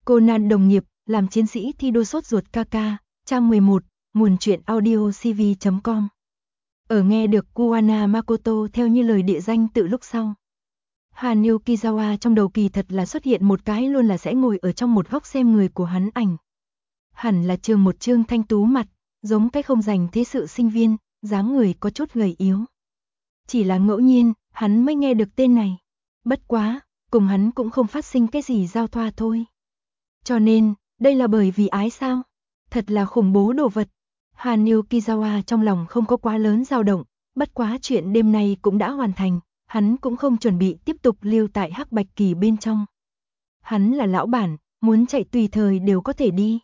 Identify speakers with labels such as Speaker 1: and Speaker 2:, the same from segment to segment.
Speaker 1: Conan đồng nghiệp, làm chiến sĩ thi đua sốt ruột KK, trang 11, nguồn truyện audio cv.com. Ở nghe được Kuwana Makoto theo như lời địa danh tự lúc sau. Hàn Yukizawa trong đầu kỳ thật là xuất hiện một cái luôn là sẽ ngồi ở trong một góc xem người của hắn ảnh. Hẳn là một trương thanh tú mặt, giống cái không dành thế sự sinh viên, dáng người có chút gầy yếu. Chỉ là ngẫu nhiên, hắn mới nghe được tên này. Bất quá, cùng hắn cũng không phát sinh cái gì giao thoa thôi. Cho nên, đây là bởi vì ái sao? Thật là khủng bố đồ vật. Hàn Yukizawa trong lòng không có quá lớn dao động, bất quá chuyện đêm nay cũng đã hoàn thành, hắn cũng không chuẩn bị tiếp tục lưu tại Hắc Bạch Kỳ bên trong. Hắn là lão bản, muốn chạy tùy thời đều có thể đi.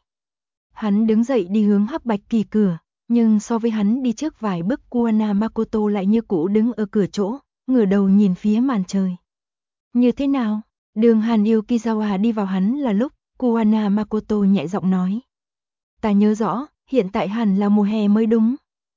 Speaker 1: Hắn đứng dậy đi hướng Hắc Bạch Kỳ cửa, nhưng so với hắn đi trước vài bước, Kuwana Makoto lại như cũ đứng ở cửa chỗ, ngửa đầu nhìn phía màn trời. Như thế nào? Đường Hàn Yukizawa đi vào hắn là lúc, Kuwana Makoto nhẹ giọng nói. Ta nhớ rõ, hiện tại hẳn là mùa hè mới đúng.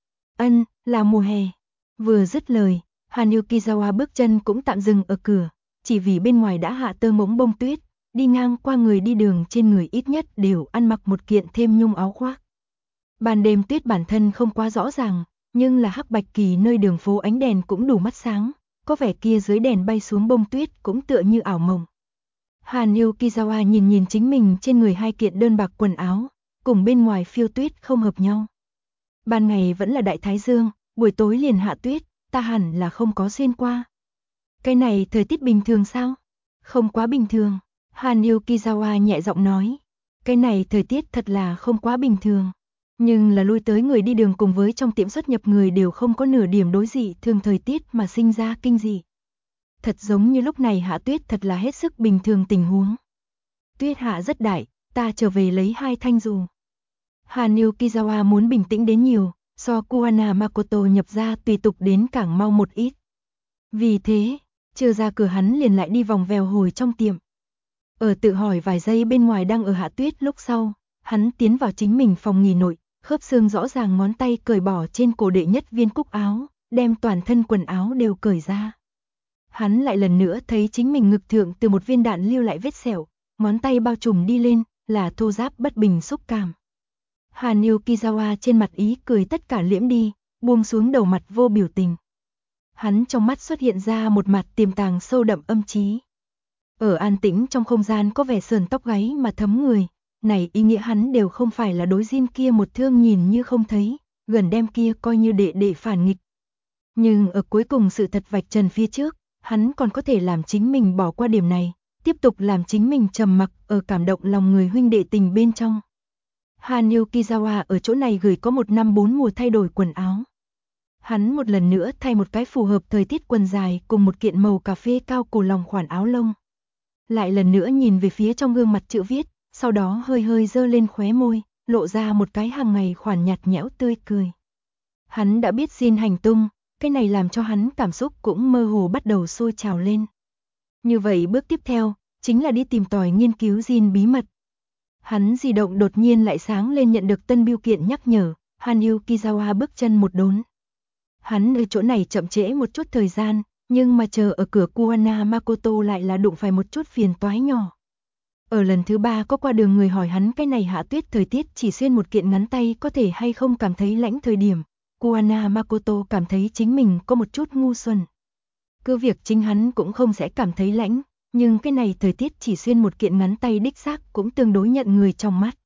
Speaker 1: Ân, là mùa hè. Vừa dứt lời, Hàn Yukizawa bước chân cũng tạm dừng ở cửa, chỉ vì bên ngoài đã hạ tơ mống bông tuyết, đi ngang qua người đi đường trên người ít nhất đều ăn mặc một kiện thêm nhung áo khoác. Ban đêm tuyết bản thân không quá rõ ràng, nhưng là Hắc Bạch Kỳ nơi đường phố ánh đèn cũng đủ mắt sáng, có vẻ kia dưới đèn bay xuống bông tuyết cũng tựa như ảo mộng. Hàn Yukizawa nhìn chính mình trên người hai kiện đơn bạc quần áo, cùng bên ngoài phiêu tuyết không hợp nhau. Ban ngày vẫn là đại thái dương, buổi tối liền hạ tuyết, ta hẳn là không có xuyên qua. Cái này thời tiết bình thường sao? Không quá bình thường, Hàn Yukizawa nhẹ giọng nói. Cái này thời tiết thật là không quá bình thường. Nhưng là lui tới người đi đường cùng với trong tiệm xuất nhập người đều không có nửa điểm đối dị thường thời tiết mà sinh ra kinh dị. Thật giống như lúc này hạ tuyết thật là hết sức bình thường tình huống. Tuyết hạ rất đại, ta trở về lấy 2 thanh dù. Hàn Yukizawa muốn bình tĩnh đến nhiều, so Kuwana Makoto nhập ra tùy tục đến càng mau một ít. Vì thế, chưa ra cửa hắn liền lại đi vòng vèo hồi trong tiệm. Ở tự hỏi vài giây bên ngoài đang ở hạ tuyết lúc sau, hắn tiến vào chính mình phòng nghỉ nội, khớp xương rõ ràng ngón tay cởi bỏ trên cổ đệ nhất viên cúc áo, đem toàn thân quần áo đều cởi ra. Hắn lại lần nữa thấy chính mình ngực thượng từ một viên đạn lưu lại vết sẹo, ngón tay bao trùm đi lên, là thô ráp bất bình xúc cảm. Hàn Yukizawa trên mặt ý cười tất cả liễm đi, buông xuống đầu mặt vô biểu tình. Hắn trong mắt xuất hiện ra một mặt tiềm tàng sâu đậm âm trí. Ở an tĩnh trong không gian có vẻ sườn tóc gáy mà thấm người, này ý nghĩa hắn đều không phải là đối Jin kia một thương nhìn như không thấy, gần đem kia coi như đệ phản nghịch. Nhưng ở cuối cùng sự thật vạch trần phía trước, hắn còn có thể làm chính mình bỏ qua điểm này, tiếp tục làm chính mình trầm mặc ở cảm động lòng người huynh đệ tình bên trong. Hàn Yukizawa ở chỗ này gửi có 1 năm 4 mùa thay đổi quần áo. Hắn một lần nữa thay một cái phù hợp thời tiết quần dài cùng một kiện màu cà phê cao cổ lòng khoản áo lông. Lại lần nữa nhìn về phía trong gương mặt chữ viết, sau đó hơi dơ lên khóe môi, lộ ra một cái hàng ngày khoản nhạt nhẽo tươi cười. Hắn đã biết Jin hành tung, cái này làm cho hắn cảm xúc cũng mơ hồ bắt đầu sôi trào lên. Như vậy bước tiếp theo, chính là đi tìm tòi nghiên cứu Jin bí mật. Hắn di động đột nhiên lại sáng lên nhận được tân bưu kiện nhắc nhở, Hàn Yukizawa bước chân một đốn. Hắn ở chỗ này chậm trễ một chút thời gian, nhưng mà chờ ở cửa Kuwana Makoto lại là đụng phải một chút phiền toái nhỏ. Ở lần thứ 3 có qua đường người hỏi hắn cái này hạ tuyết thời tiết chỉ xuyên một kiện ngắn tay có thể hay không cảm thấy lạnh thời điểm. Kuwana Makoto cảm thấy chính mình có một chút ngu xuẩn. Cứ việc chính hắn cũng không sẽ cảm thấy lạnh, nhưng cái này thời tiết chỉ xuyên một kiện ngắn tay đích xác cũng tương đối nhận người trong mắt.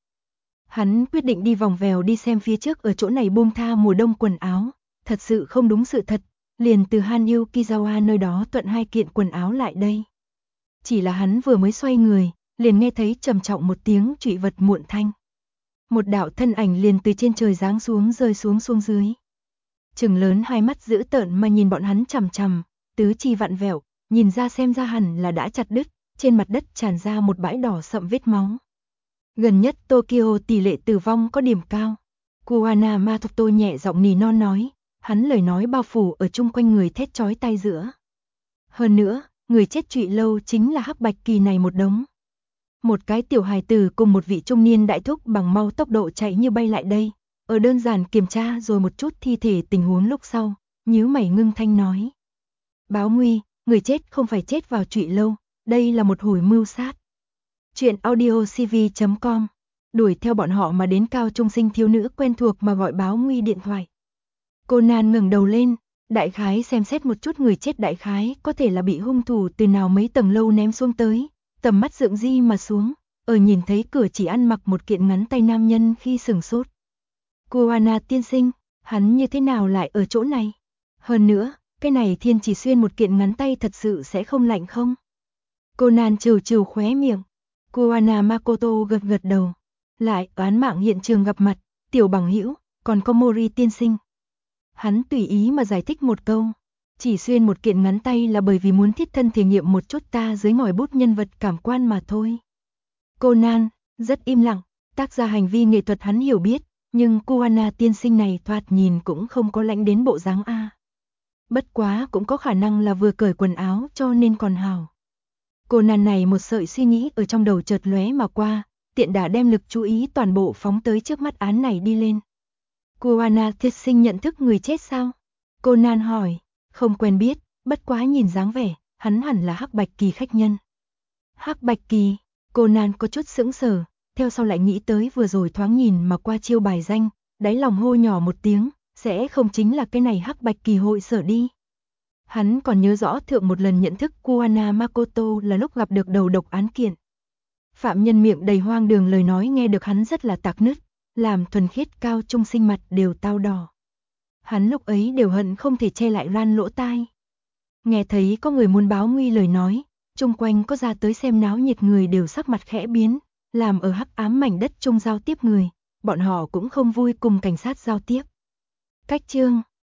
Speaker 1: Hắn quyết định đi vòng vèo đi xem phía trước ở chỗ này buông tha mùa đông quần áo, thật sự không đúng sự thật, liền từ Hàn Yukizawa nơi đó tuận 2 kiện quần áo lại đây. Chỉ là hắn vừa mới xoay người, liền nghe thấy trầm trọng một tiếng trụy vật muộn thanh. Một đạo thân ảnh liền từ trên trời giáng xuống rơi xuống dưới. Trừng lớn hai mắt dữ tợn mà nhìn bọn hắn chằm chằm, tứ chi vặn vẹo, nhìn ra xem ra hẳn là đã chặt đứt, trên mặt đất tràn ra một bãi đỏ sậm vết máu. Gần nhất Tokyo tỷ lệ tử vong có điểm cao. Kuwana Makoto nhẹ giọng nỉ non nói, hắn lời nói bao phủ ở chung quanh người thét chói tai giữa. Hơn nữa, người chết trụy lâu chính là Hắc Bạch Kỳ này một đống. Một cái tiểu hài tử cùng một vị trung niên đại thúc bằng mau tốc độ chạy như bay lại đây. Ở đơn giản kiểm tra rồi một chút thi thể tình huống lúc sau, nhíu mày ngưng thanh nói. Báo nguy, người chết không phải chết vào trụy lâu, đây là một hồi mưu sát. Chuyện audio cv.com. Đuổi theo bọn họ mà đến cao trung sinh thiếu nữ quen thuộc mà gọi báo nguy điện thoại. Conan ngẩng đầu lên, đại khái xem xét một chút người chết, đại khái có thể là bị hung thủ từ nào mấy tầng lâu ném xuống tới, tầm mắt dượng di mà xuống, nhìn thấy cửa chỉ ăn mặc một kiện ngắn tay nam nhân khi sửng sốt. Kuwana tiên sinh, hắn như thế nào lại ở chỗ này? Hơn nữa, cái này thiên chỉ xuyên một kiện ngắn tay thật sự sẽ không lạnh không? Conan trừ trừ khóe miệng. Kuwana Makoto gật gật đầu. Lại án mạng hiện trường gặp mặt, tiểu bằng hữu, còn có Mori tiên sinh. Hắn tùy ý mà giải thích một câu. Chỉ xuyên một kiện ngắn tay là bởi vì muốn thiết thân thể nghiệm một chút ta dưới ngòi bút nhân vật cảm quan mà thôi. Conan, rất im lặng, tác ra hành vi nghệ thuật hắn hiểu biết, nhưng Kuwana tiên sinh này thoạt nhìn cũng không có lãnh đến bộ dáng A. Bất quá cũng có khả năng là vừa cởi quần áo cho nên còn hào. Conan này một sợi suy nghĩ ở trong đầu chợt lóe mà qua, tiện đã đem lực chú ý toàn bộ phóng tới trước mắt án này đi lên. Kuwana thiết sinh nhận thức người chết sao? Conan hỏi, không quen biết, bất quá nhìn dáng vẻ, hắn hẳn là Hắc Bạch Kỳ khách nhân. Hắc Bạch Kỳ, Conan có chút sững sờ, theo sau lại nghĩ tới vừa rồi thoáng nhìn mà qua chiêu bài danh, đáy lòng hô nhỏ một tiếng, sẽ không chính là cái này Hắc Bạch Kỳ hội sở đi. Hắn còn nhớ rõ thượng một lần nhận thức Kuwana Makoto là lúc gặp được đầu độc án kiện. Phạm nhân miệng đầy hoang đường lời nói nghe được hắn rất là tạc nứt, làm thuần khiết cao trung sinh mặt đều tao đỏ. Hắn lúc ấy đều hận không thể che lại ran lỗ tai. Nghe thấy có người muốn báo nguy lời nói, chung quanh có ra tới xem náo nhiệt người đều sắc mặt khẽ biến, làm ở hắc ám mảnh đất chung giao tiếp người, bọn họ cũng không vui cùng cảnh sát giao tiếp. Cách chương